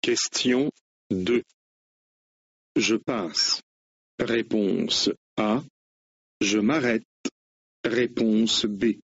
Question 2. Je passe. Réponse A. Je m'arrête. Réponse B.